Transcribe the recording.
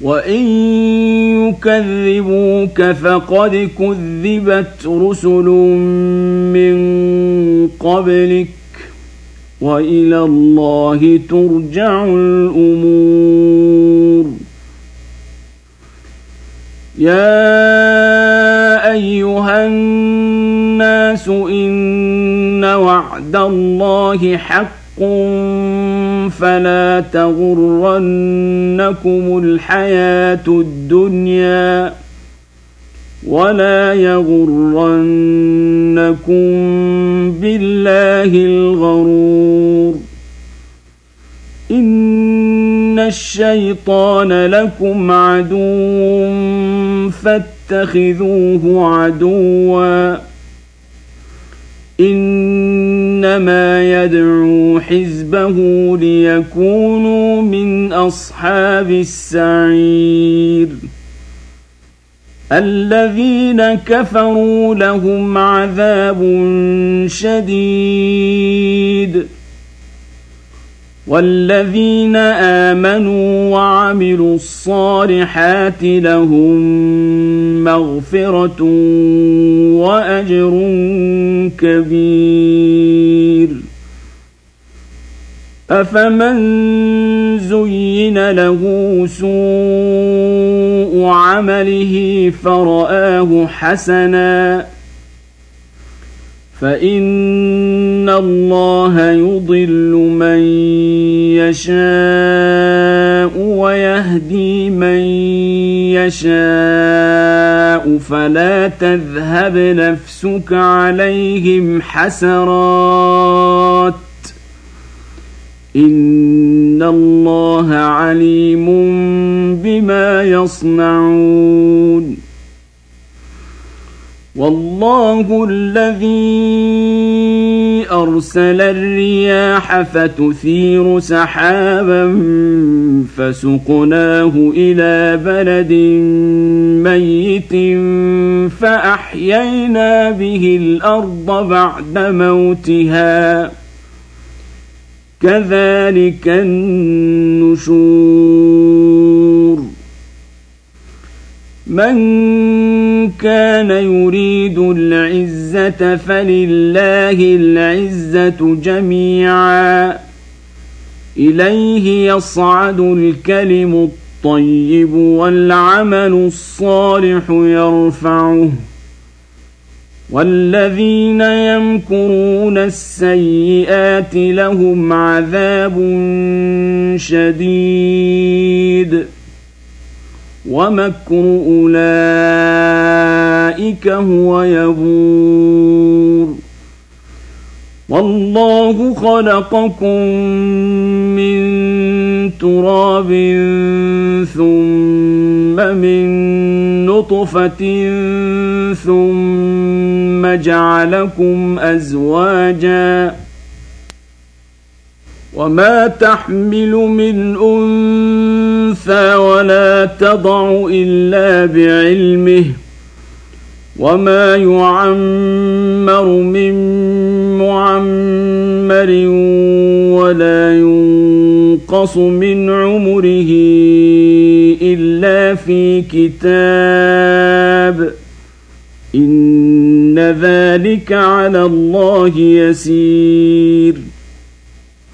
وإن يكذبوك فقد كذبت رسل من قبلك وإلى الله ترجع الأمور. يا أيها الناس إن وعد الله حق فلا تغرنكم الحياة الدنيا ولا يغرنكم بالله الغرور. إن الشيطان لكم عدو فاتخذوه عدوا إنما يدعو حزبه ليكونوا من أصحاب السعير. الذين كفروا لهم عذاب شديد والذين آمنوا وعملوا الصالحات لهم مغفرة وأجر كبير. أفمن زين له سوء عمله فرآه حسنا فإن الله يضل من يشاء ويهدي من يشاء فلا تذهب نفسك عليهم حسرات إن الله عليم بما يصنعون. والله الذي أرسل الرياح فتثير سحابا فسقناه إلى بلد ميت فأحيينا به الأرض بعد موتها كذلك النشور. من كان يريد العزة فلله العزة جميعا إليه يصعد الكلم الطيب والعمل الصالح يرفعه والذين يمكرون السيئات لهم عذاب شديد ومكر أولئك هو يبور. والله خلقكم من تراب ثم من نطفة ثم جعلكم أزواجا وما تحمل من أنثى ولا تضع إلا بعلمه وما يعمر من معمر ولا ينقص من عمره إلا في كتاب إن ذلك على الله يسير.